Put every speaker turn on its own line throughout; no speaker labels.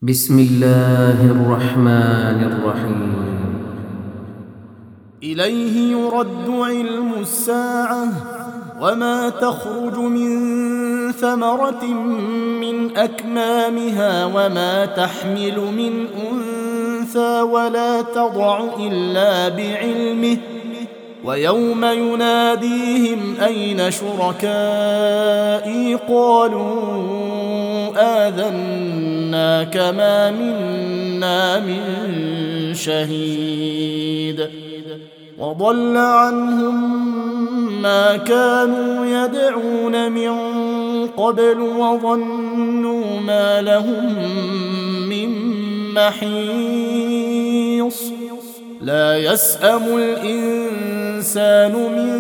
بسم الله الرحمن الرحيم.
إليه يرد علم الساعة وما تخرج من ثمرة من أكمامها وما تحمل من أنثى ولا تضع إلا بعلمه ويوم يناديهم أين شركائي قالوا آذناك ما منا من شهيد وضل عنهم ما كانوا يدعون من قبل وظنوا ما لهم من محيص لا يسأم الإنسان من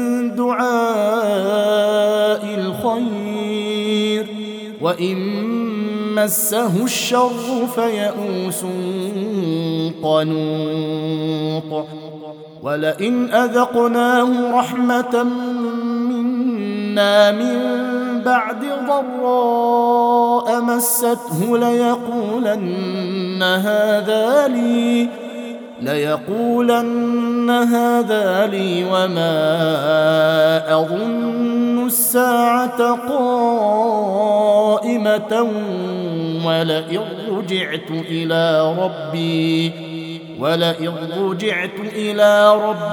دعاء الخير وإن مسه الشر فيئوس قنوط ولئن أذقناه رحمة منا من بعد ضراء مسته ليقولن هذا لي وما أظن الساعة قائمة ولئن رجعت إلى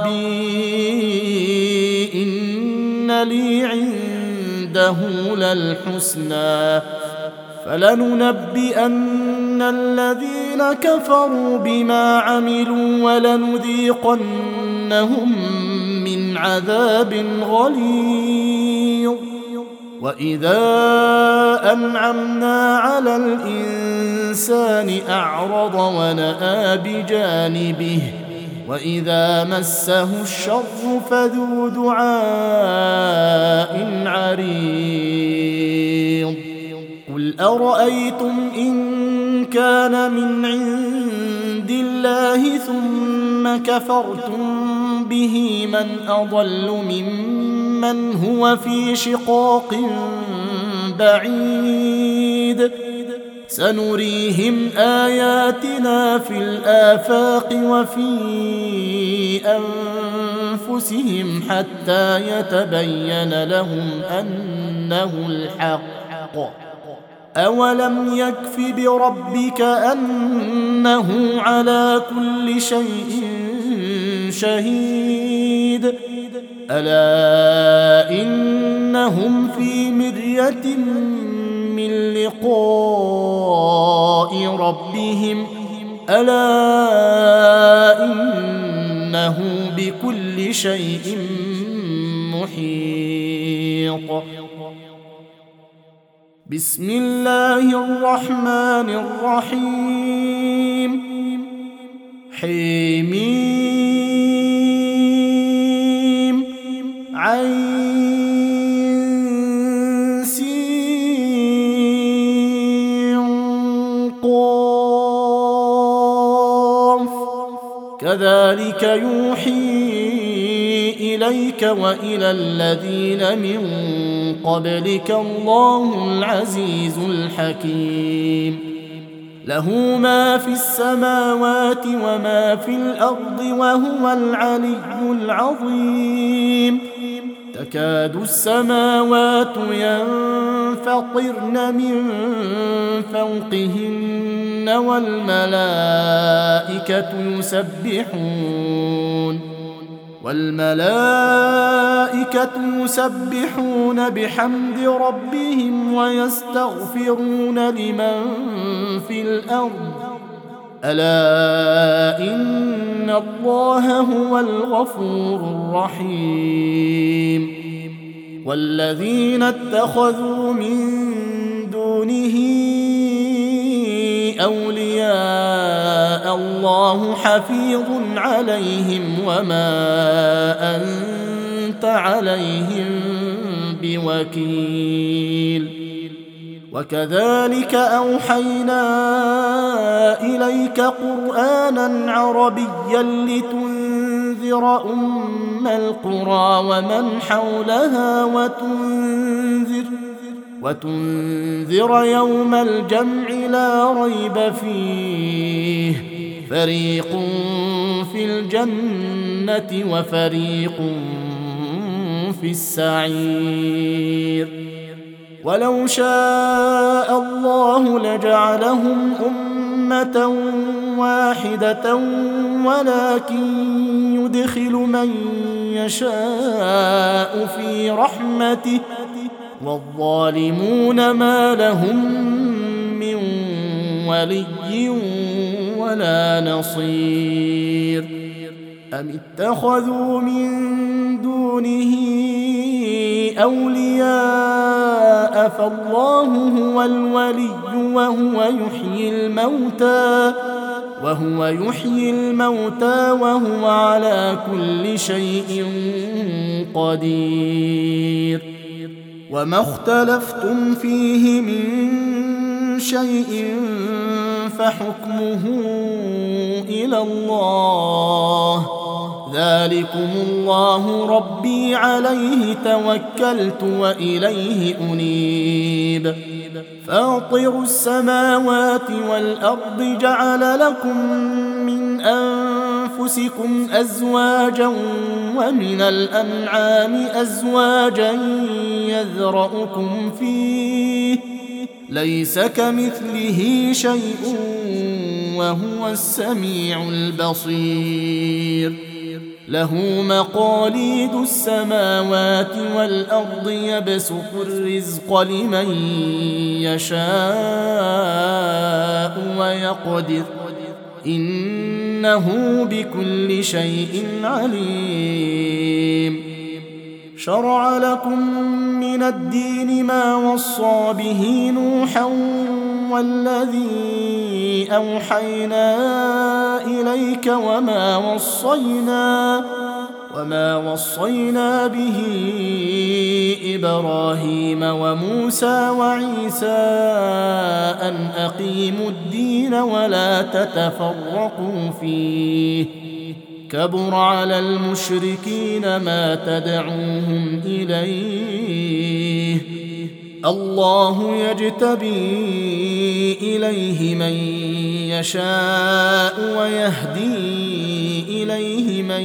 ربي إن لي عنده للحسنى فلننبئن الذين كفروا بما عملوا ولنذيقنهم من عذاب غليظ وإذا أنعمنا على الإنسان أعرض ونأى بجانبه وإذا مسه الشر فذو دعاء عريض قل أرأيتم إن كان من عند الله ثم كفرتم به من أضل ممن هو في شقاق بعيد سنريهم آياتنا في الآفاق وفي أنفسهم حتى يتبين لهم أنه الحق أولم يكف بربك أنه على كل شيء شهيد ألا إنهم في مرية من لقاء ربهم ألا إنه بكل شيء محيط بسم الله الرحمن الرحيم حميم عين سين قاف كذلك يوحي إليك وإلى الذين من قبلك الله العزيز الحكيم له ما في السماوات وما في الأرض وهو العلي العظيم تكاد السماوات ينفطرن من فوقهن والملائكة يسبحون بحمد ربهم ويستغفرون لمن في الأرض ألا إن الله هو الغفور الرحيم والذين اتخذوا من دونه أولياء الله حفيظ عليهم وما أنت عليهم بوكيل وكذلك أوحينا إليك قرآنا عربيا لتنذر أم القرى ومن حولها وتنذر يوم الجمع لا ريب فيه فريق في الجنة وفريق في السعير ولو شاء الله لجعلهم أمة واحدة ولكن يدخل من يشاء في رحمته والظالمون ما لهم من ولي ولا نصير أم اتخذوا من دونه أولياء فالله هو الولي وهو يحيي الموتى وهو على كل شيء قدير وما اختلفتم فيه من شيء فحكمه إلى الله ذلكم الله ربي عليه توكلت وإليه أنيب فاطر السماوات والأرض جعل لكم من أنفسكم أزواجا ومن الأنعام أزواجا يذرأكم فيه ليس كمثله شيء وهو السميع البصير له مقاليد السماوات والأرض يبسط الرزق لمن يشاء ويقدر إنه بكل شيء عليم شرع لكم من الدين ما وصى به نوحا والذي أوحينا إليك وما وصينا به إبراهيم وموسى وعيسى أن أقيموا الدين ولا تتفرقوا فيه كبر على المشركين ما تدعوهم إليه الله يجتبي إليه من يشاء ويهدي إليه من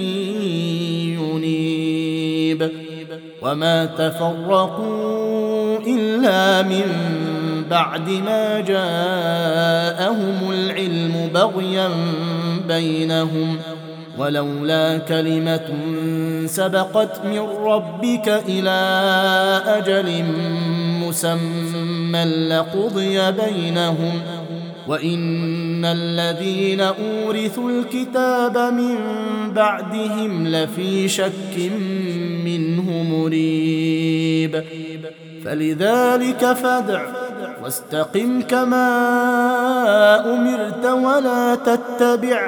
ينيب وما تفرقوا إلا من بعد ما جاءهم العلم بغيا بينهم ولولا كلمة سبقت من ربك إلى أجل مسمى لقضي بينهم وإن الذين أورثوا الكتاب من بعدهم لفي شك منه مريب فلذلك فادع واستقم كما أمرت ولا تتبع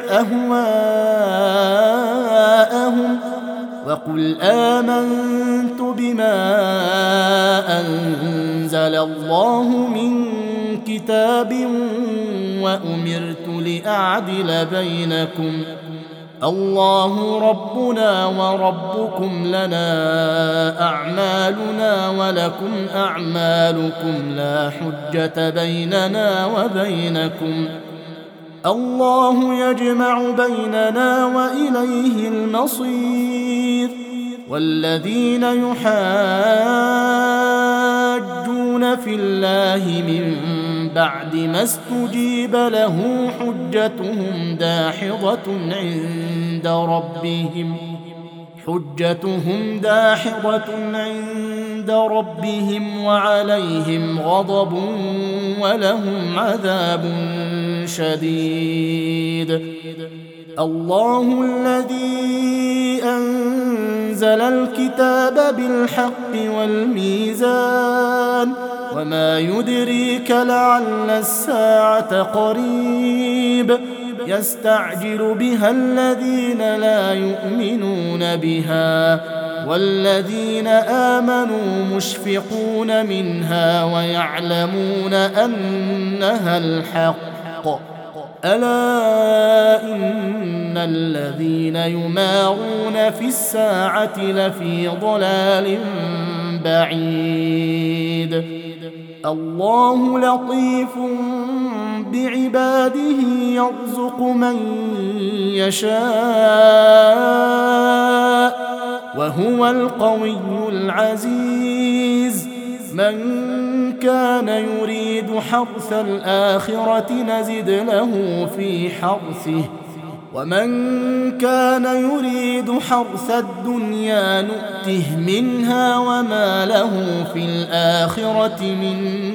أهواءهم وقل آمنت بما أنزل الله من كتاب وأمرت لأعدل بينكم الله ربنا وربكم لنا أعمالنا ولكم أعمالكم لا حجة بيننا وبينكم الله يجمع بيننا وإليه المصير والذين يحاجون في الله من بعد ما استجيب له حجتهم داحضة عند ربهم وعليهم غضب ولهم عذاب شديد الله الذي أنزل الكتاب بالحق والميزان وما يدريك لعل الساعة قريب يستعجل بها الذين لا يؤمنون بها والذين آمنوا مشفقون منها ويعلمون أنها الحق ألا إن الذين يمارون في الساعة لفي ضلال بعيد الله لطيف بعباده يرزق من يشاء وهو القوي العزيز من كان يريد حرث الآخرة نزد له في حرثه ومن كان يريد حرث الدنيا نؤته منها وما له في الآخرة من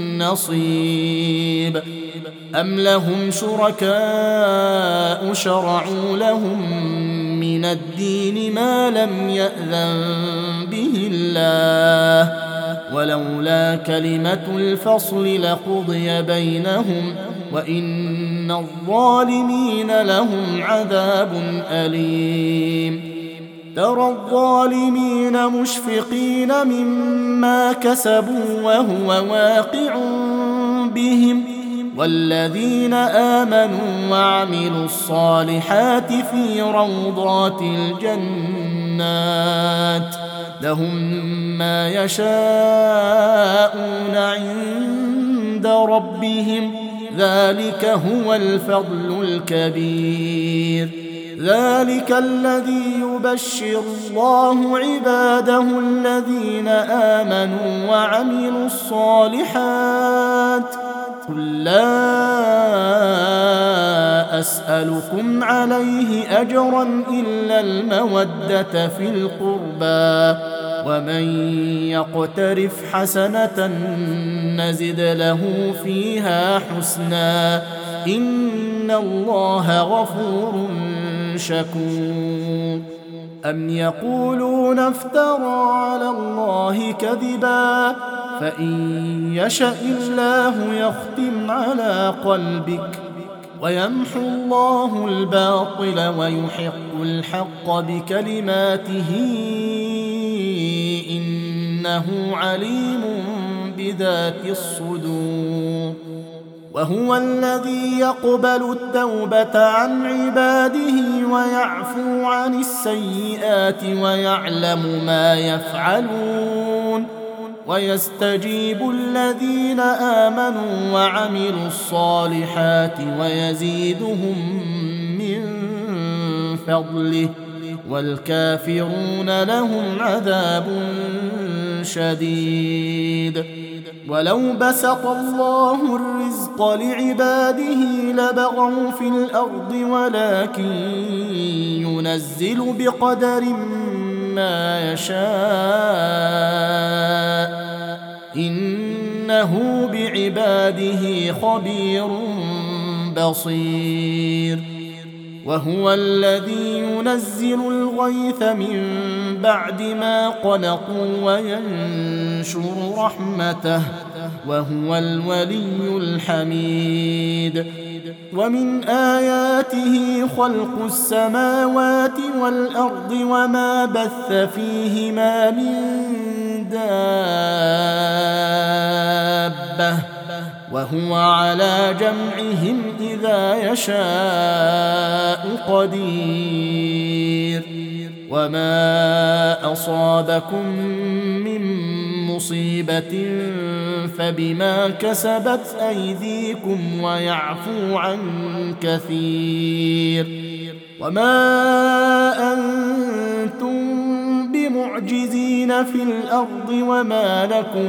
نصيب أم لهم شركاء شرعوا لهم من الدين ما لم يأذن به الله ولولا كلمة الفصل لقضي بينهم وإن الظالمين لهم عذاب أليم ترى الظالمين مشفقين مما كسبوا وهو واقع بهم والذين آمنوا وعملوا الصالحات في روضات الجنات لهم ما يشاءون عند ربهم ذلك هو الفضل الكبير ذلك الذي يبشر الله عباده الذين آمنوا وعملوا الصالحات قل لا أسألكم عليه أجرا إلا المودة في القربى ومن يقترف حسنة نزد له فيها حسنا إن الله غفور شكور أم يقولون افترى على الله كذبا فإن يشأ الله يختم على قلبك ويمحو الله الباطل ويحق الحق بكلماته إنه عليم بذات الصدور وهو الذي يقبل التوبة عن عباده ويعفو عن السيئات ويعلم ما يفعلون ويستجيب الذين آمنوا وعملوا الصالحات ويزيدهم من فضله والكافرون لهم عذاب شديد ولو بسط الله الرزق لعباده لبغوا في الأرض ولكن ينزل بقدر ما يشاء إنه بعباده خبير بصير وهو الذي ينزل الغيث من بعد ما قنطوا وينشر رحمته وهو الولي الحميد ومن آياته خلق السماوات والأرض وما بث فيهما من دابة وهو على جمعهم إذا يشاء قدير وما أصابكم من مصيبة فبما كسبت أيديكم ويعفو عن كثير وما أنتم بمعجزين في الأرض وما لكم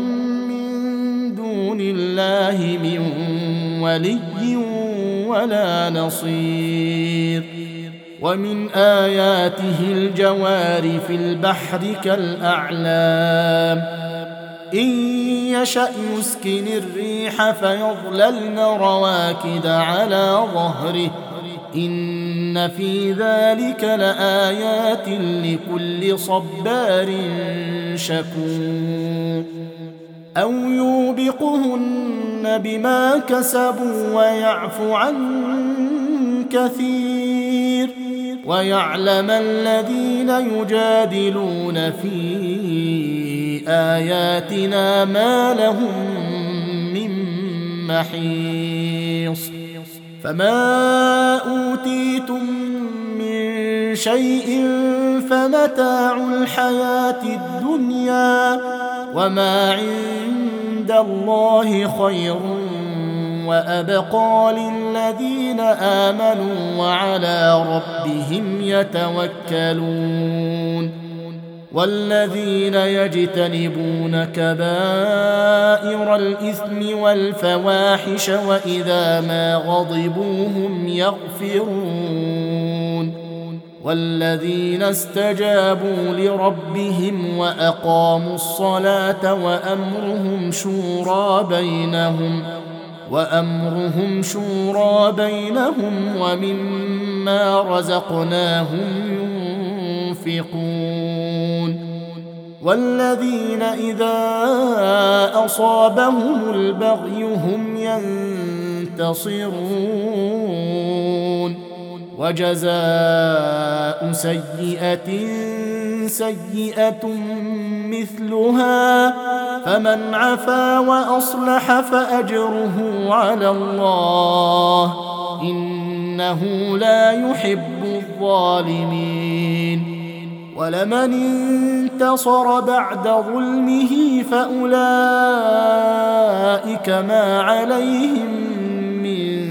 دون الله من ولي ولا نصير ومن آياته الجوار في البحر كالأعلام إن يشأ يسكن الريح فيظللن رواكد على ظهره إن في ذلك لآيات لكل صبار شكور أو يوبقهن بما كسبوا ويعفو عن كثير ويعلم الذين يجادلون في آياتنا ما لهم من محيص فما أوتيتم من شيء فمتاع الحياة الدنيا وما عند الله خير وأبقى للذين آمنوا وعلى ربهم يتوكلون والذين يجتنبون كبائر الإثم والفواحش وإذا ما غضبوا هم يغفرون والذين استجابوا لربهم وأقاموا الصلاة وأمرهم شورى بينهم ومما رزقناهم ينفقون والذين إذا أصابهم البغي هم ينتصرون وجزاء سيئة مثلها فمن عفا وأصلح فأجره على الله إنه لا يحب الظالمين ولمن انتصر بعد ظلمه فأولئك ما عليهم من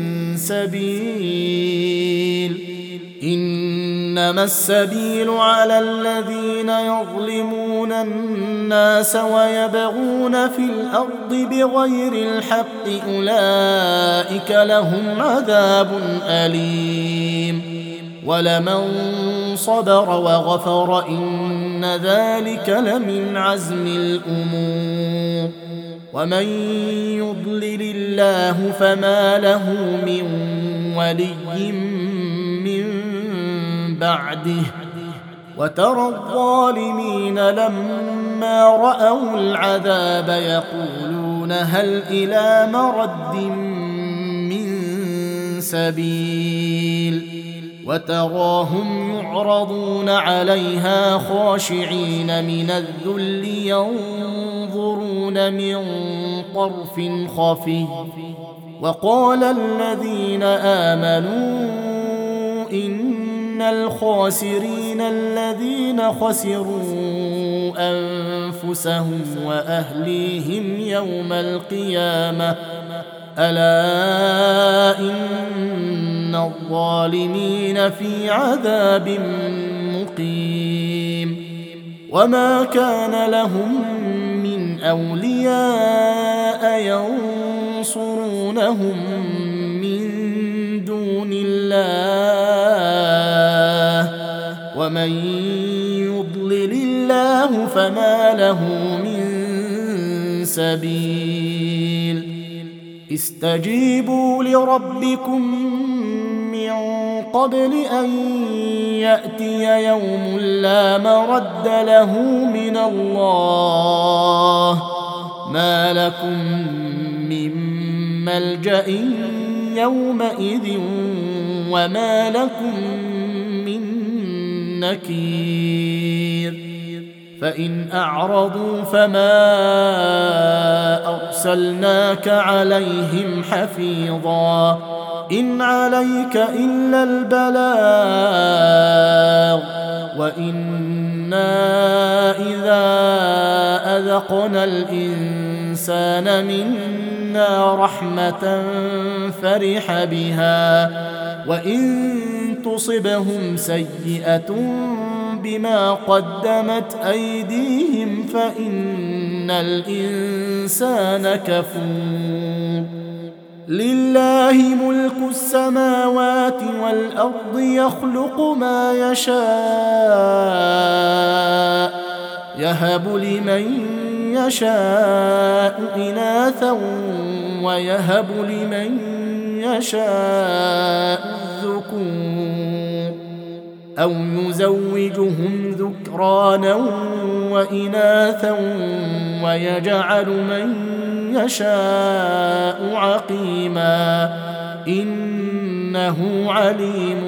سبيل إنما السبيل على الذين يظلمون الناس ويبغون في الأرض بغير الحق أولئك لهم عذاب أليم ولمن صبر وغفر إن ذلك لمن عزم الأمور ومن يضلل الله فما له من ولي من بعده وترى الظالمين لما رأوا العذاب يقولون هل إلى مرد من سبيل وتراهم يعرضون عليها خاشعين من الذل ينظرون من طرف خفي وقال الذين آمنوا إن الخاسرين الذين خسروا أنفسهم وأهليهم يوم القيامة ألا إن الظالمين في عذاب مقيم وما كان لهم من أولياء ينصرونهم من دون الله ومن يضلل الله فما له من سبيل استجيبوا لربكم من قبل أن يأتي يوم لا مرد له من الله ما لكم من ملجأ يومئذ وما لكم من نكير فإن أعرضوا فما أرسلناك عليهم حفيظا إن عليك إلا البلاغ وإنا إذا أذقنا الإنسان منا رحمة فرح بها وإن تصبهم سيئة بما قدمت أيديهم فإن الإنسان كفور لله ملك السماوات والأرض يخلق ما يشاء يهب لمن يشاء إناثا ويهب لمن يشاء الذكور أو يزوجهم ذكرانا وإناثا ويجعل من يشاء عقيما إنه عليم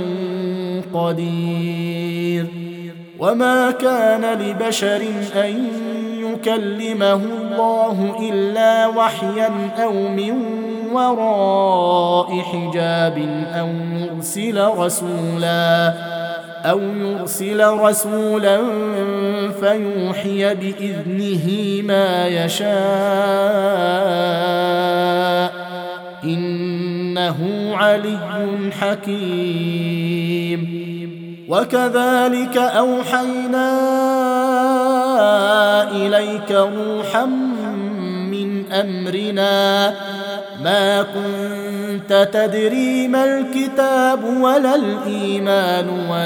قدير وما كان لبشر أن يكلمه الله إلا وحيا أو من وراء حجاب أو يرسل رسولا أو يرسل رسولا فيوحي بإذنه ما يشاء إنه علي حكيم. وكذلك أوحينا إليك روحا من أمرنا ما كنت تدري ما الكتاب ولا الإيمان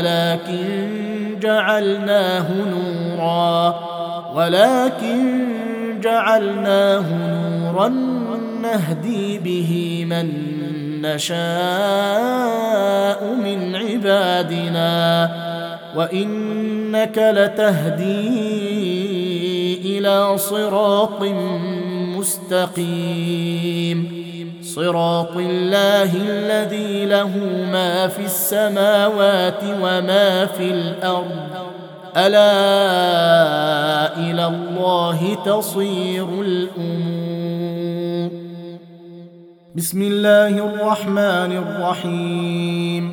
ولكن جعلناه نورا نهدي به من نشاء من عبادنا وإنك لتهدي إلى صراط مستقيم صراط الله الذي له ما في السماوات وما في الأرض ألا إلى الله تصير الأمور. بسم الله الرحمن الرحيم.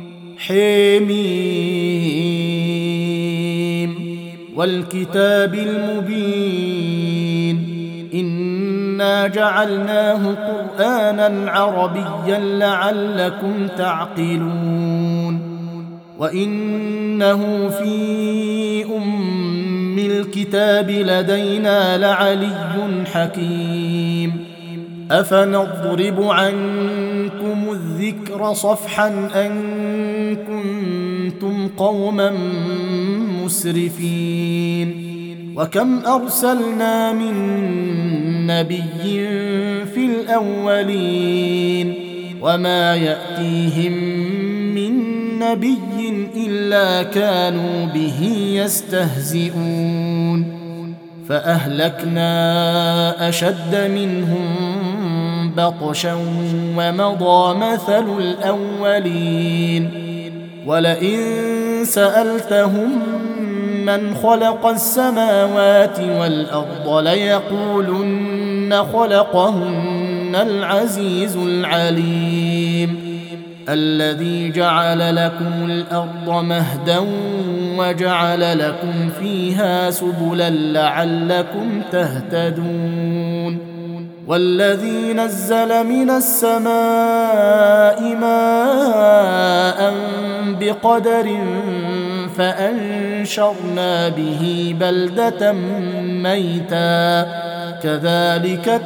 حميم والكتاب المبين إنا جعلناه قرآنا عربيا لعلكم تعقلون وإنه في أم الكتاب لدينا لعلي حكيم. أفنضرب عنكم الذكر صفحا أن كنتم قوما مسرفين وكم أرسلنا من نبي في الأولين وما يأتيهم من نبي إلا كانوا به يستهزئون فأهلكنا أشد منهم بطشا ومضى مثل الأولين ولئن سألتهم من خلق السماوات والأرض ليقولن خلقهن العزيز العليم الذي جعل لكم الأرض مهدا وجعل لكم فيها سبلا لعلكم تهتدون والذي نزل من السماء ماء بقدر فأنشرنا به بلدة ميتا كذلك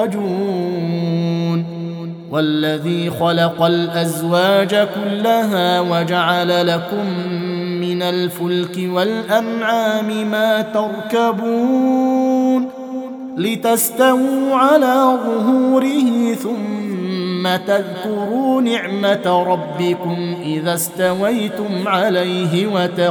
تخرجون والذي خلق الأزواج كلها وجعل لكم من الفلك والأنعام ما تركبون لتستووا على ظهوره ثم تذكروا نعمة ربكم إذا استويتم عليه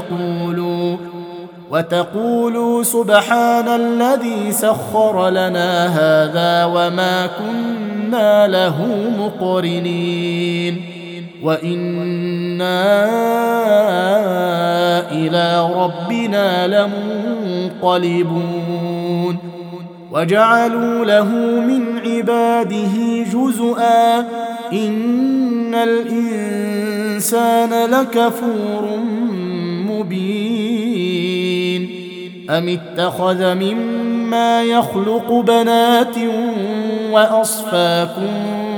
وتقولوا سبحان الذي سخر لنا هذا وما كنا له مقرنين وإنا إلى ربنا لمنقلبون وجعلوا له من عباده جزءا إن الإنسان لكفور مبين أم اتخذ مما يخلق بنات وأصفاكم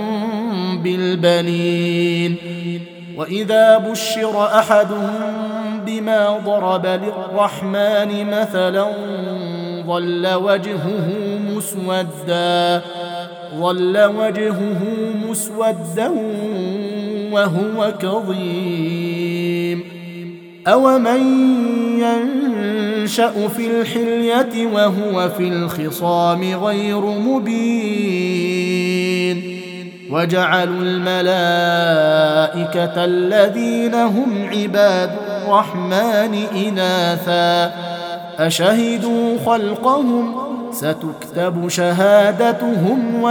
بالبنين وإذا بشر أحدهم بما ضرب للرحمن مثلا ظل وجهه مسودا وهو كظيم أومن ينشأ في الحلية وهو في الخصام غير مبين وجعلوا الملائكة الذين هم عباد الرحمن إناثا أشهدوا خلقهم ستكتب شهادتهم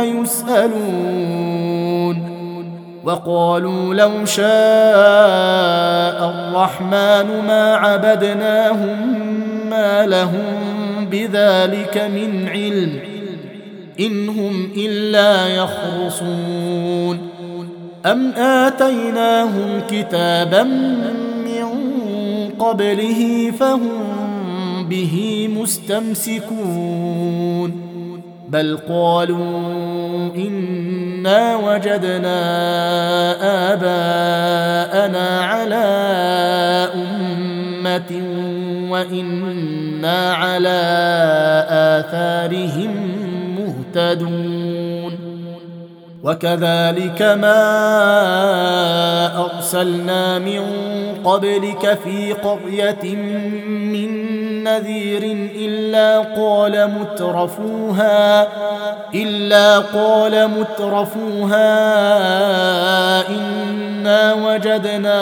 ويسألون وقالوا لو شاء الرحمن ما عبدناهم ما لهم بذلك من علم إن هم إلا يخرصون أم آتيناهم كتابا من قبله فهم به مستمسكون بل قالوا إنا وجدنا آباءنا على أمة وإنا على آثارهم مهتدون وكذلك ما أرسلنا من قبلك في قرية من نذير إلا قال مترفوها إنا وجدنا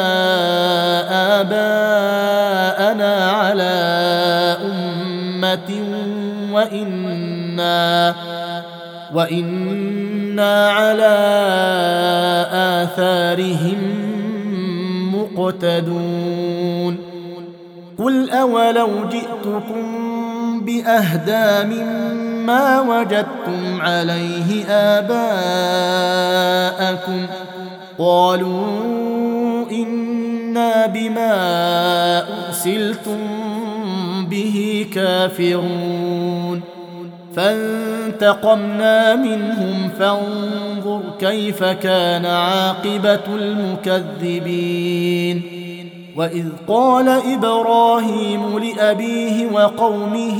آباءنا على أمة وإنا على آثارهم مقتدون قل أولو جئتكم بأهدى مما وجدتم عليه آباءكم قالوا إنا بما أرسلتم به كافرون فانتقمنا منهم فانظر كيف كان عاقبة المكذبين وإذ قال إبراهيم لأبيه وقومه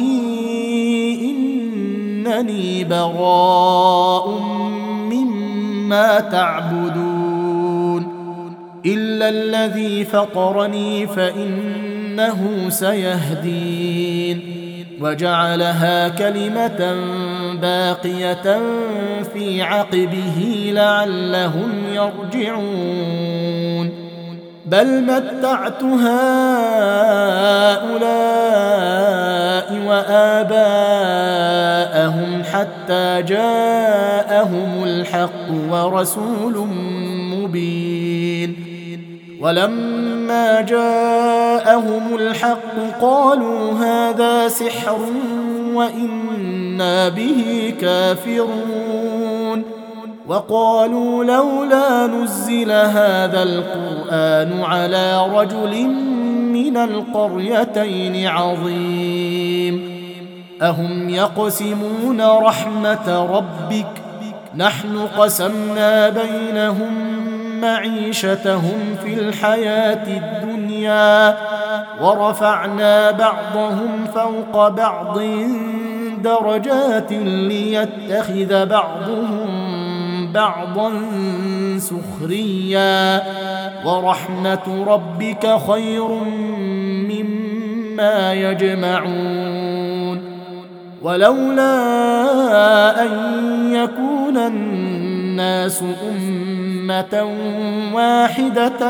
إنني براء مما تعبدون إلا الذي فطرني فإنه سيهدين وجعلها كلمة باقية في عقبه لعلهم يرجعون بل متعت هؤلاء وآباءهم حتى جاءهم الحق ورسول مبين ولما جاءهم الحق قالوا هذا سحر وإنا به كافرون وقالوا لولا نزل هذا القرآن على رجل من القريتين عظيم أهم يقسمون رحمة ربك نحن قسمنا بينهم معيشتهم في الحياة الدنيا ورفعنا بعضهم فوق بعض درجات ليتخذ بعضهم بعضا سخريا ورحمة ربك خير مما يجمعون ولولا أن يكون الناس أمة واحدة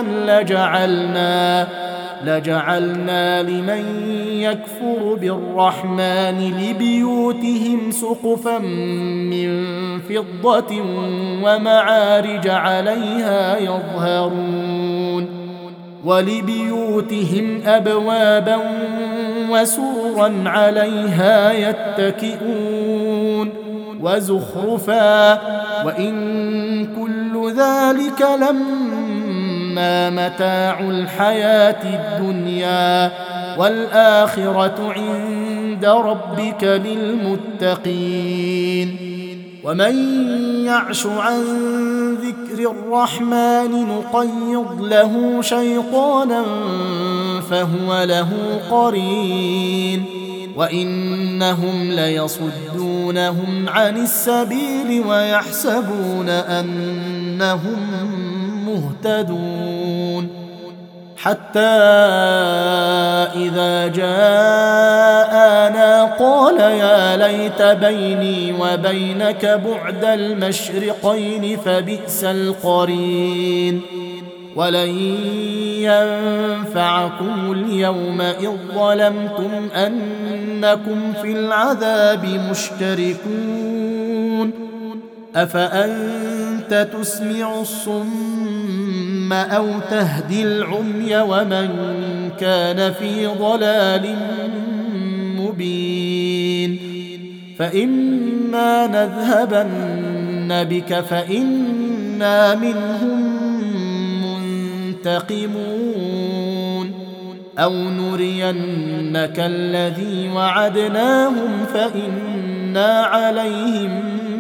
لجعلنا لمن يكفر بالرحمن لبيوتهم سقفا من فضة ومعارج عليها يظهرون ولبيوتهم أبوابا وسررا عليها يتكئون وزخرفا وإن كل ذلك لما متاع الحياة الدنيا والآخرة عند ربك للمتقين ومن يعش عن ذكر الرحمن نقيض له شيطانا فهو له قرين وإنهم ليصدونهم عن السبيل ويحسبون أنهم مهتدون حتى إذا جاءنا قال يا ليت بيني وبينك بعد المشرقين فبئس القرين ولن ينفعكم اليوم إذ ظلمتم أنكم في العذاب مشتركون أفأنت تسمع الصم أو تهدي العمي ومن كان في ضلال مبين فإما نذهبن بك فإنا منهم منتقمون أو نرينك الذي وعدناهم فإنا عليهم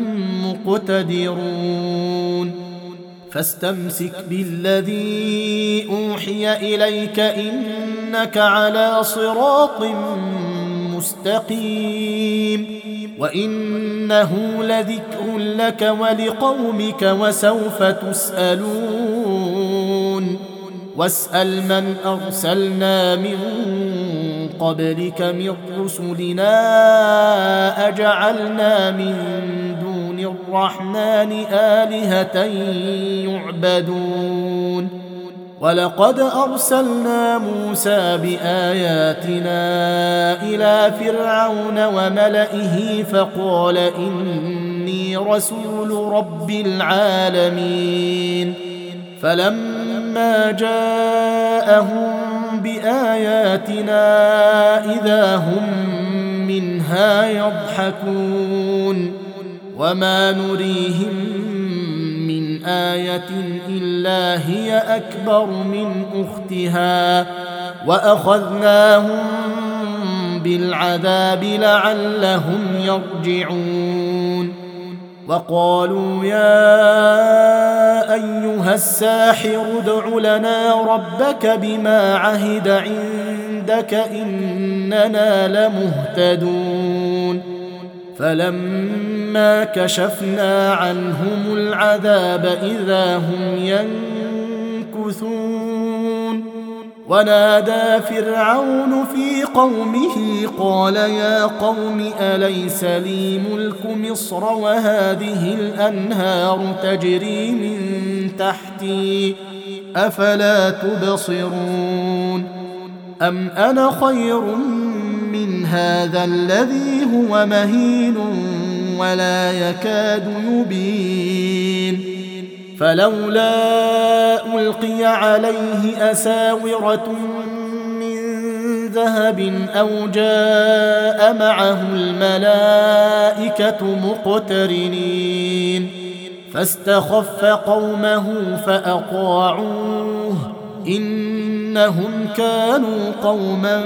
مقتدرون فاستمسك بالذي أوحي إليك إنك على صراط مستقيم وإنه لذكر لك ولقومك وسوف تسألون واسأل من أرسلنا من قبلك من رسلنا أجعلنا من دون الرحمن آلهة يعبدون ولقد أرسلنا موسى بآياتنا إلى فرعون وملئه فقال إني رسول رب العالمين فلما جاءهم بآياتنا إذا هم منها يضحكون وما نريهم من آية إلا هي أكبر من أختها وأخذناهم بالعذاب لعلهم يرجعون وقالوا يا أيها الساحر ادع لنا ربك بما عهد عندك إننا لمهتدون فلما كشفنا عنهم العذاب إذا هم ينكثون ونادى فرعون في قومه قال يا قوم أليس لي ملك مصر وهذه الأنهار تجري من تحتي أفلا تبصرون أم أنا خير من هذا الذي هو مهين ولا يكاد يبين فلولا ألقي عليه أساورة من ذهب أو جاء معه الملائكة مقترنين فاستخف قومه فأطاعوه إنهم كانوا قوما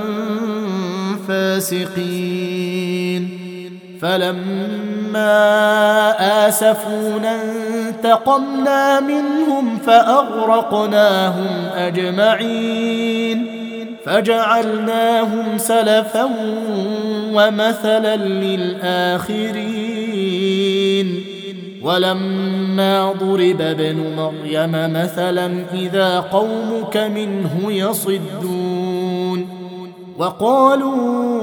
فاسقين فلما آسفونا انتقمنا منهم فأغرقناهم أجمعين فجعلناهم سلفا ومثلا للآخرين ولما ضرب ابن مريم مثلا إذا قومك منه يصدون وقالوا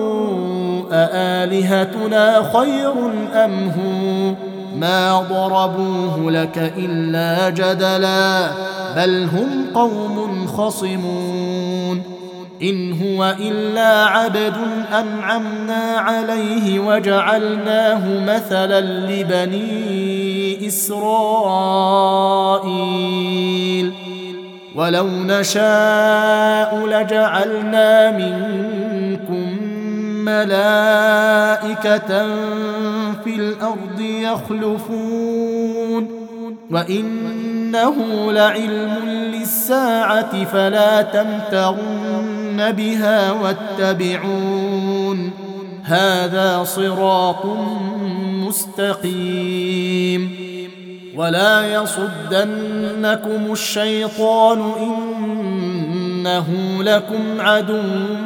أآلهتنا خير أم هو ما ضربوه لك إلا جدلا بل هم قوم خصمون إن هو إلا عبد أنعمنا عليه وجعلناه مثلا لبني إسرائيل ولو نشاء لجعلنا منكم ملائكة في الأرض يخلفون وإنه لعلم للساعة فلا تمترن بها واتبعون هذا صراط مستقيم ولا يصدنكم الشيطان إنه لكم عدو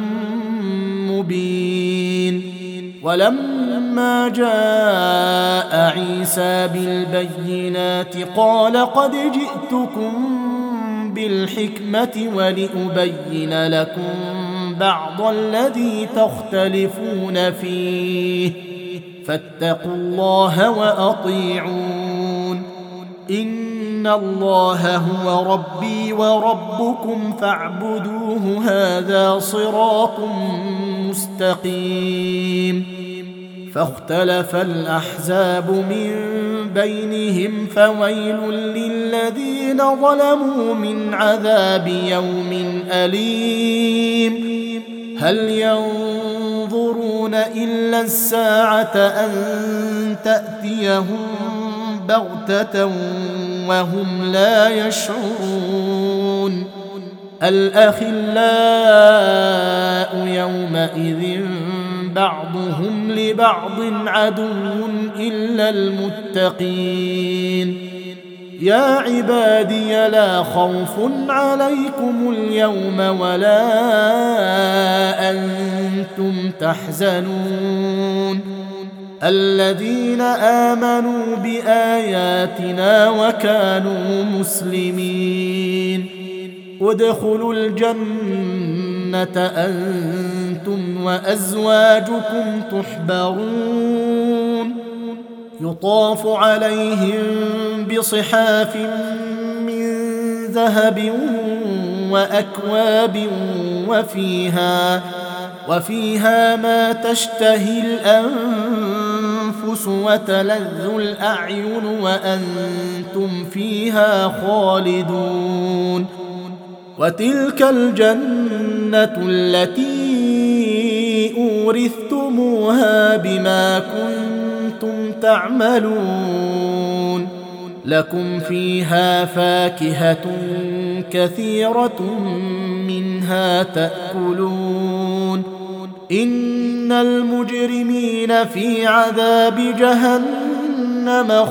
مبين ولما جاء عيسى بالبينات قال قد جئتكم بالحكمة ولأبين لكم بعض الذي تختلفون فيه فاتقوا الله وأطيعون إن الله هو ربي وربكم فاعبدوه هذا صراط مستقيم فاختلف الأحزاب من بينهم فويل للذين ظلموا من عذاب يوم أليم هل ينظرون إلا الساعة أن تأتيهم بغتة وهم لا يشعرون الأخلاء يومئذ بعضهم لبعض عدو إلا المتقين يا عبادي لا خوف عليكم اليوم ولا أنتم تحزنون الذين آمنوا بآياتنا وكانوا مسلمين ادخلوا الجنة أنتم وأزواجكم تحبرون يطاف عليهم بصحاف من ذهب وأكواب وفيها ما تشتهي الأنفس وتلذ الأعين وأنتم فيها خالدون وتلك الجنة التي أورثتموها بما كنتم تعملون لكم فيها فاكهة كثيرة منها تأكلون إن المجرمين في عذاب جهنم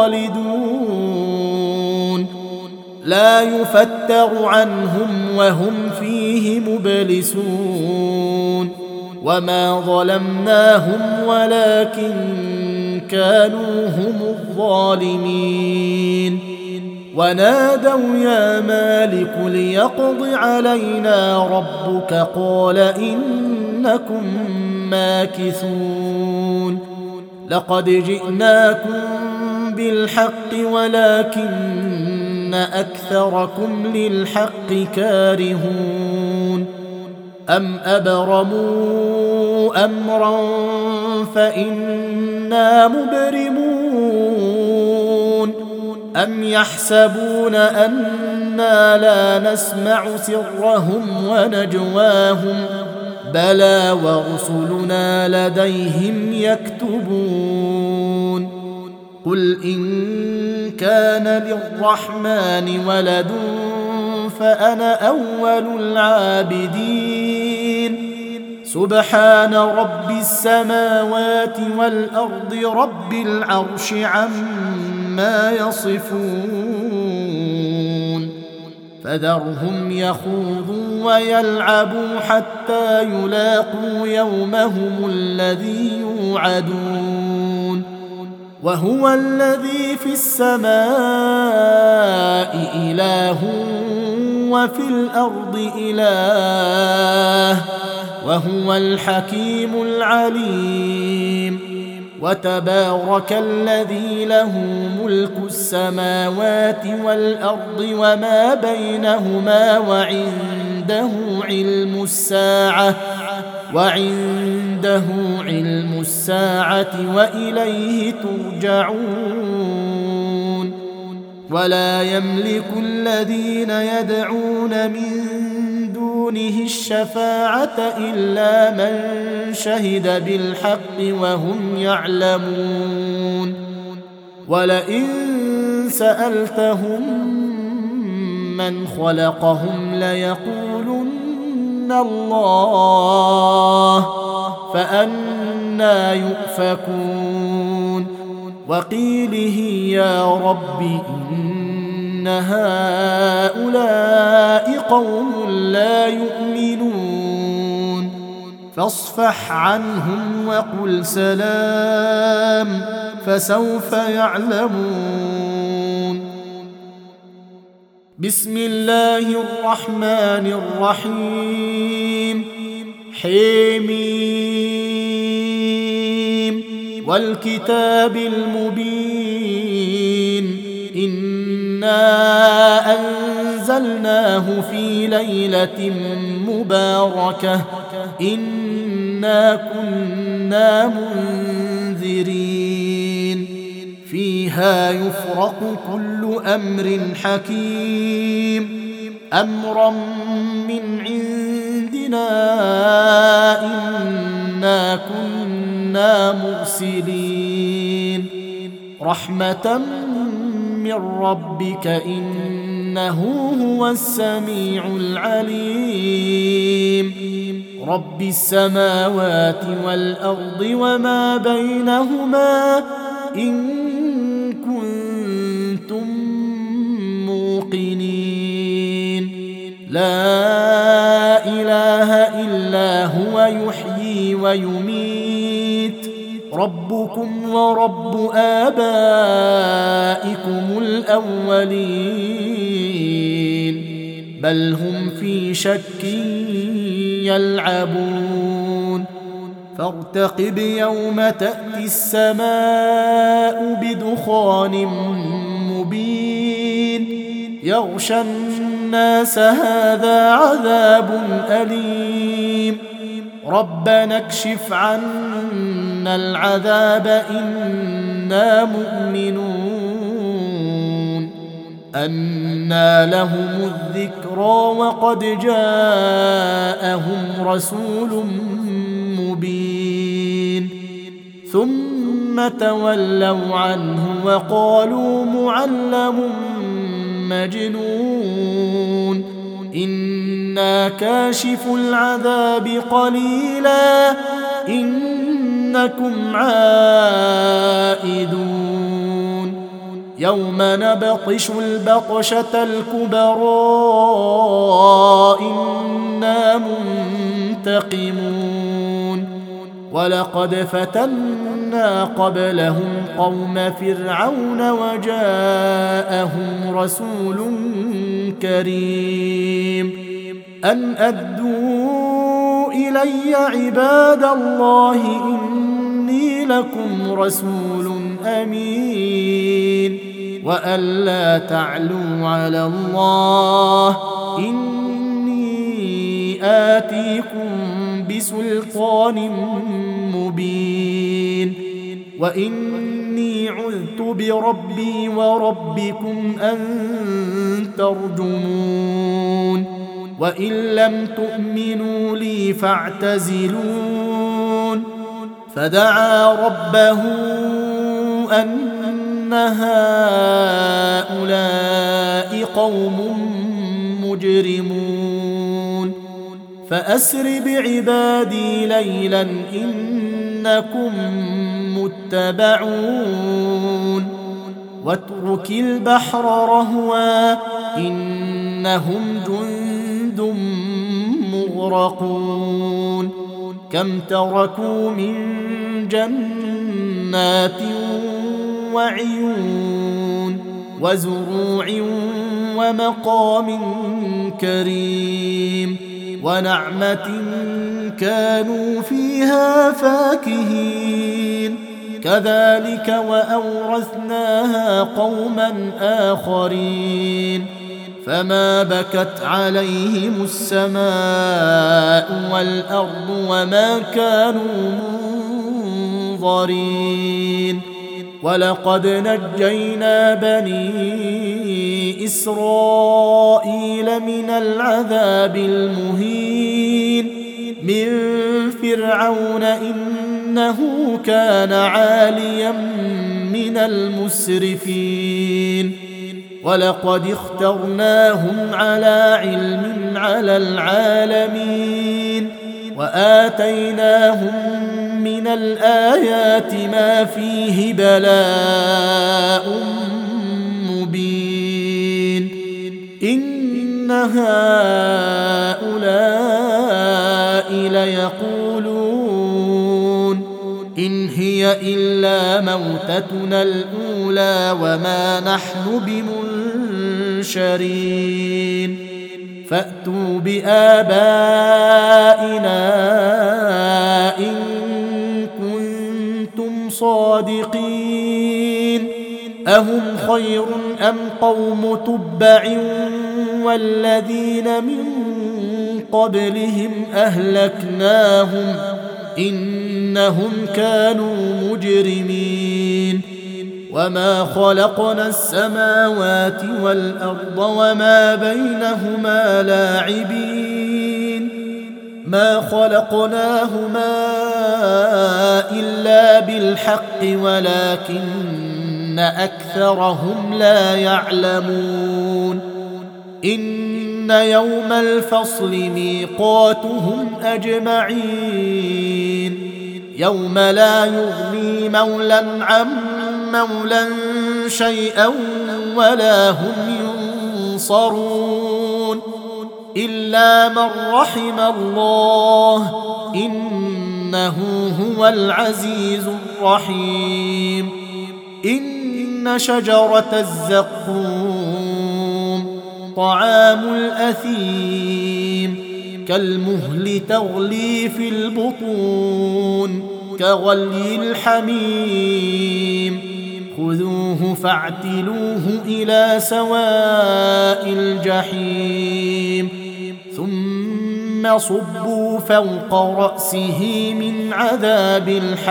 خالدون لا يفتر عنهم وهم فيه مبلسون وما ظلمناهم ولكن كانوا هم الظالمين ونادوا يا مالك ليقض علينا ربك قال إنكم ماكثون لقد جئناكم بالحق ولكن أكثركم للحق كارهون أم أبرموا أمرا فإنا مبرمون أم يحسبون أنا لا نسمع سرهم ونجواهم بلى ورسلنا لديهم يكتبون قل إن كان للرحمن ولد فأنا أول العابدين سبحان رب السماوات والأرض رب العرش عما يصفون فذرهم يخوضوا ويلعبوا حتى يلاقوا يومهم الذي يوعدون وهو الذي في السماء إله وفي الأرض إله وهو الحكيم العليم وتبارك الذي له ملك السماوات والأرض وما بينهما وعنده علم الساعة وإليه ترجعون ولا يملك الذين يدعون من دونه الشفاعة إلا من شهد بالحق وهم يعلمون ولئن سألتهم من خلقهم ليقولن الله فأنى يؤفكون وقيله يا رب إن هؤلاء قوم لا يؤمنون فاصفح عنهم وقل سلام فسوف يعلمون بسم الله الرحمن الرحيم حميم والكتاب المبين إنا أنزلناه في ليلة مباركة إنا كنا منذرين فيها يفرق كل أمر حكيم أمرا من عندنا إنا كنا مرسلين رحمة من ربك إن إنه هو السميع العليم رب السماوات والأرض وما بينهما إن كنتم موقنين لا إله إلا هو يحيي ويميت ربكم ورب آبائكم الأولين بل هم في شك يلعبون فارتقب يوم تأتي السماء بدخان مبين يغشى الناس هذا عذاب أليم ربنا اكشف عنا العذاب إنا مؤمنون أنى لهم الذكرى وقد جاءهم رسول مبين ثم تولوا عنه وقالوا معلم مجنون إنا كاشف العذاب قليلا إنكم عائدون يوم نبطش البطشة الكبرى إنا منتقمون ولقد فتنا قبلهم قوم فرعون وجاءهم رسول كريم أن أدوا إلي عباد الله إني لكم رسول أمين وأن لا تعلوا على الله إني آتيكم بسلطان مبين وإني عذت بربي وربكم أن ترجمون وإن لم تؤمنوا لي فاعتزلون فدعا ربه أن هؤلاء قوم مجرمون فأسر بعبادي ليلا إنكم متبعون واترك البحر رهوا إنهم جند مغرقون كم تركوا من جنات وعيون وزروع ومقام كريم ونعمة كانوا فيها فاكهين كذلك وأورثناها قوما آخرين فما بكت عليهم السماء والأرض وما كانوا منظرين ولقد نجينا بني إسرائيل من العذاب المهين من فرعون إنه كان عاليا من المسرفين ولقد اخترناهم على علم على العالمين وآتيناهم من الآيات ما فيه بلاء مبين إن هؤلاء ليقولون إن هي إلا موتتنا الأولى وما نحن بمنشرين فأتوا بآبائنا إن كنتم صادقين أهم خير أم قوم تبع والذين من قبلهم أهلكناهم إنهم كانوا مجرمين وما خلقنا السماوات والأرض وما بينهما لاعبين ما خلقناهما إلا بالحق ولكن أكثرهم لا يعلمون إن يوم الفصل ميقاتهم أجمعين يوم لا يغني مولى عن مولى شيئا ولا هم ينصرون إلا من رحم الله إنه هو العزيز الرحيم إن شجرة الزقوم طعام الأثيم كالمهل تغلي في البطون كغلي الحميم خذوه فاعتلوه إلى سواء الجحيم ثم صبوا فوق رأسه من عذاب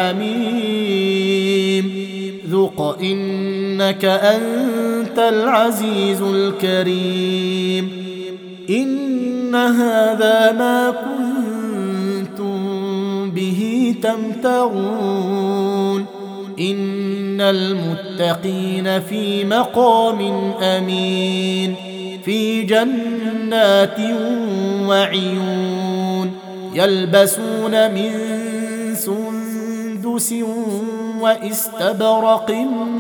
الحميم ذق إنك أنت العزيز الكريم إن هذا ما كنتم به تمترون إن المتقين في مقام أمين في جنات وعيون يلبسون من سندس واستبرق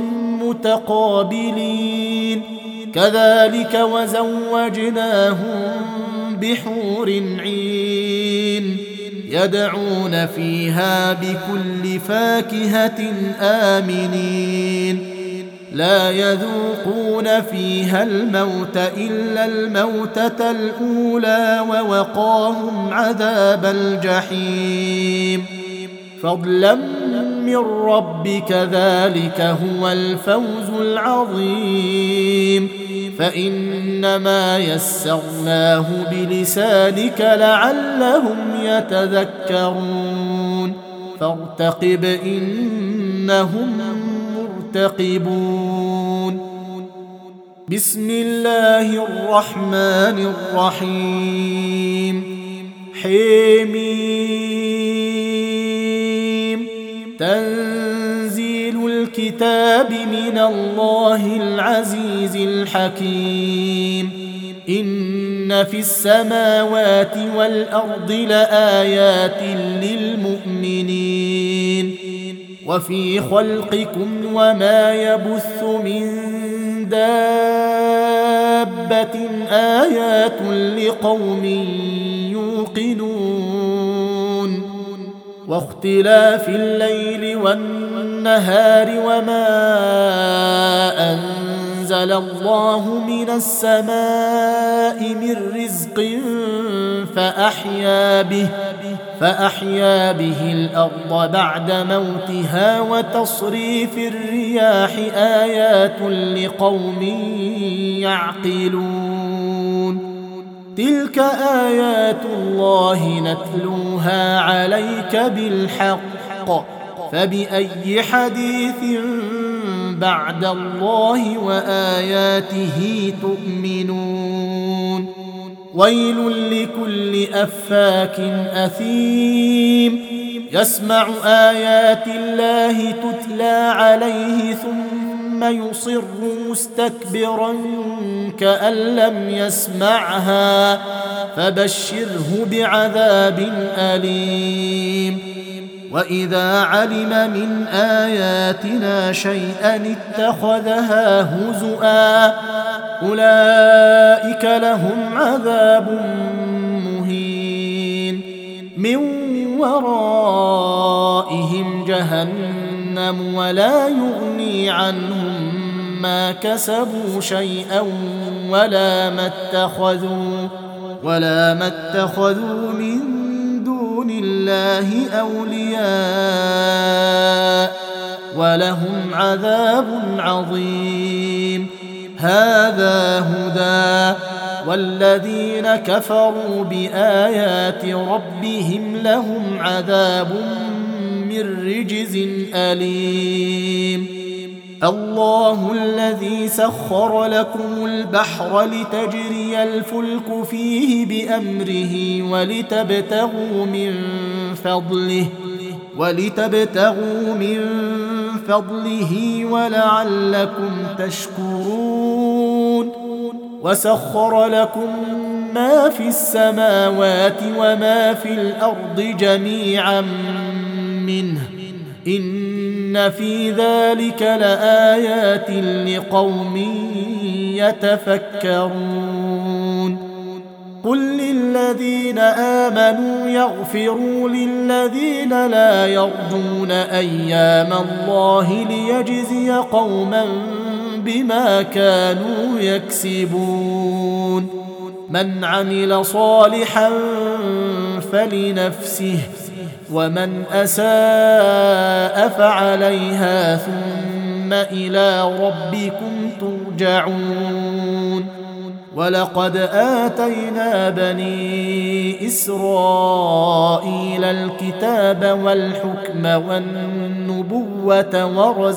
متقابلين كذلك وزوجناهم بحور عين يدعون فيها بكل فاكهة آمنين لا يذوقون فيها الموت إلا الموتة الأولى ووقاهم عذاب الجحيم فضلا من ربك ذلك هو الفوز العظيم فإنما يسرناه بلسانك لعلهم يتذكرون فارتقب إنهم مرتقبون بسم الله الرحمن الرحيم حميم تنزيل الكتاب من الله العزيز الحكيم إن في السماوات والأرض لآيات للمؤمنين وفي خلقكم وما يبث من دابة آيات لقوم يوقنون واختلاف الليل والنهار وما أنزل الله من السماء من رزق فأحيا به الأرض بعد موتها وتصريف الرياح آيات لقوم يعقلون تلك آيات الله نتلوها عليك بالحق فبأي حديث بعد الله وآياته تؤمنون ويل لكل أفاك أثيم يسمع آيات الله تتلى عليه ثم يصر مستكبرا كأن لم يسمعها فبشره بعذاب أليم وإذا علم من آياتنا شيئا اتخذها هزؤا أولئك لهم عذاب مهين من ورائهم جهنم ولا يغني عنهم ما كسبوا شيئا ولا ما اتخذوا من دون الله أولياء ولهم عذاب عظيم هذا هدى والذين كفروا بآيات ربهم لهم عذاب من رجز أليم الله الذي سخر لكم البحر لتجري الفلك فيه بأمره ولتبتغوا من فضله ولعلكم تشكرون وسخر لكم ما في السماوات وما في الأرض جميعا منه إن في ذلك لآيات لقوم يتفكرون قل للذين آمنوا يغفروا للذين لا يرجون أيام الله ليجزي قوما بما كانوا يكسبون من عمل صالحا فلنفسه ومن أساء فعليها ثم إلى ربكم ترجعون ولقد آتينا بني إسرائيل الكتاب والحكم والنبوة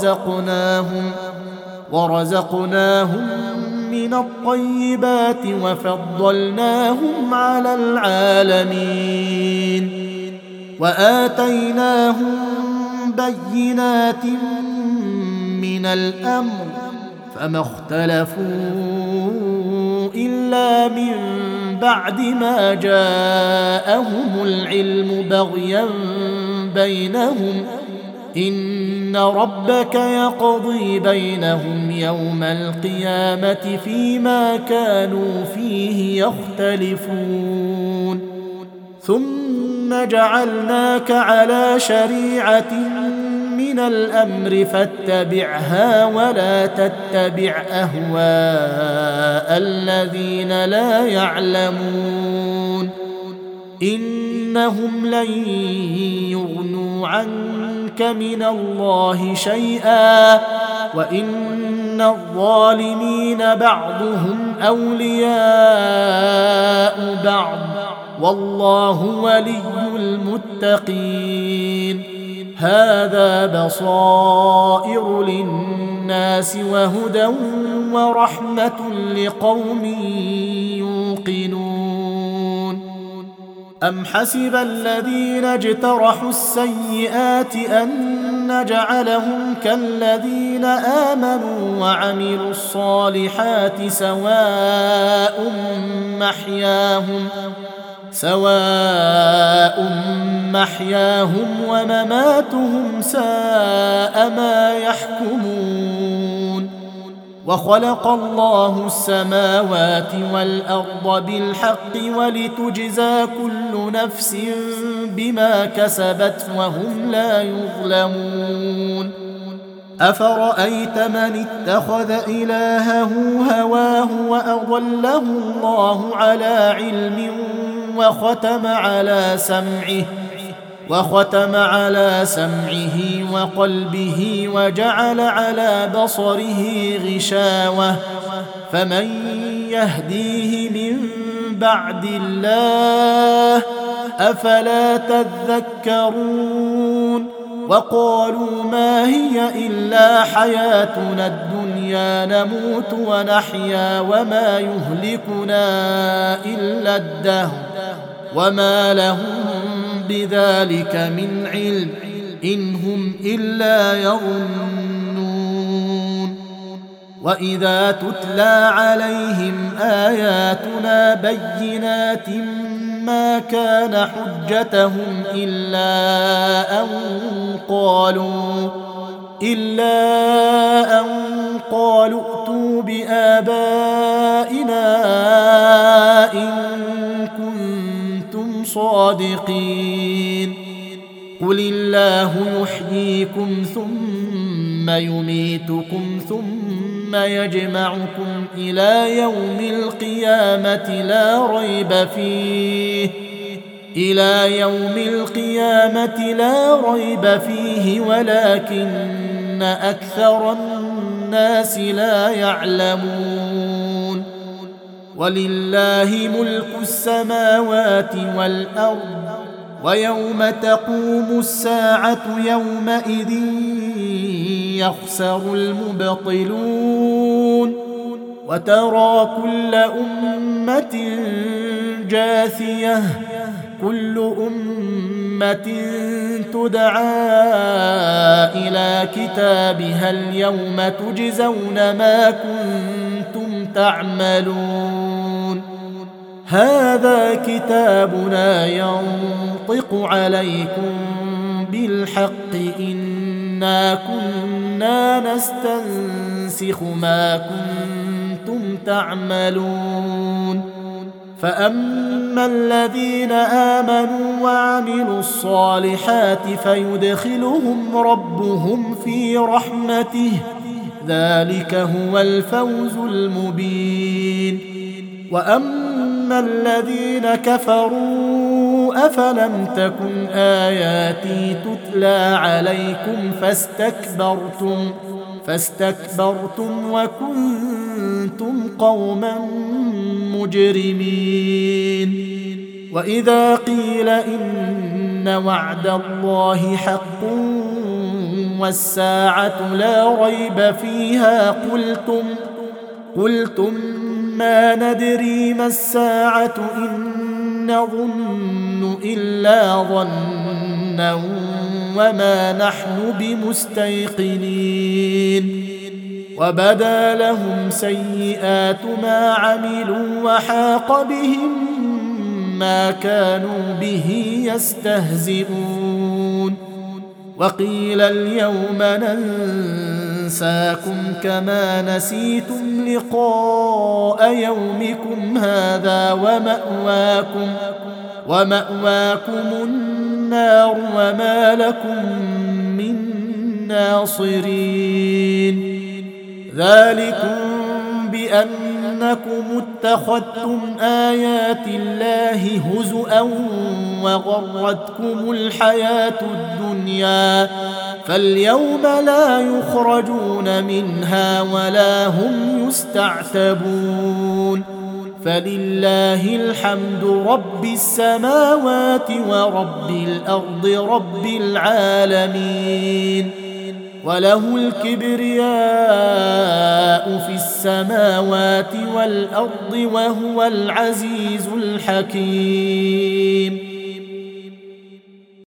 ورزقناهم من الطيبات وفضلناهم على العالمين وآتيناهم بينات من الأمر فما اختلفوا إلا من بعد ما جاءهم العلم بغيا بينهم إن ربك يقضي بينهم يوم القيامة فيما كانوا فيه يختلفون ثم جعلناك على شريعة من الأمر فاتبعها ولا تتبع أهواء الذين لا يعلمون إنهم لن يغنوا عنك من الله شيئا وإن الظالمين بعضهم أولياء بعض والله ولي المتقين هذا بصائر للناس وهدى ورحمة لقوم يوقنون أم حسب الذين اجترحوا السيئات أن نجعلهم كالذين آمنوا وعملوا الصالحات سواء محياهم ومماتهم ساء ما يحكمون وخلق الله السماوات والأرض بالحق ولتجزى كل نفس بما كسبت وهم لا يظلمون أفرأيت من اتخذ إلهه هواه وأضله الله على علم وختم على سمعه وقلبه وجعل على بصره غشاوة فمن يهديه من بعد الله أفلا تذكرون وقالوا ما هي إلا حياتنا الدنيا نموت ونحيا وما يهلكنا إلا الدهر وما لهم بذلك من علم إن هم إلا يظنون وإذا تتلى عليهم آياتنا بينات ما كان حجتهم إلا أن قالوا ائتوا بآبائنا إن كنتم صادقين قل الله يحييكم ثم يميتكم ثم يجمعكم إلى يوم القيامة لا ريب فيه ولكن أكثر الناس لا يعلمون ولله ملك السماوات والأرض ويوم تقوم الساعة يومئذ يخسر المبطلون وترى كل أمة جاثية كل أمة تدعى إلى كتابها اليوم تجزون ما كنتم تعملون هذا كتابنا ينطق عليكم بالحق إنا كنا نستنسخ ما كنتم تعملون فأما الذين آمنوا وعملوا الصالحات فيدخلهم ربهم في رحمته ذلك هو الفوز المبين وأما الذين كفروا أفلم تكن آياتي تتلى عليكم فاستكبرتم وكنتم قوما مجرمين وإذا قيل إن وعد الله حق والساعة لا ريب فيها قلتم ما ندري ما الساعة إن نظن إلا ظنا وما نحن بمستيقنين وبدا لهم سيئات ما عملوا وحاق بهم ما كانوا به يستهزئون وقيل اليوم ننساكم كما نسيتم لقاء يومكم هذا ومأواكم النار وما لكم من ناصرين ذلكم بأنكم اتخذتم آيات الله هزؤا وغرتكم الحياة الدنيا فاليوم لا يخرجون منها ولا هم يستعتبون فلله الحمد رب السماوات ورب الأرض رب العالمين وله الكبرياء في السماوات والأرض وهو العزيز الحكيم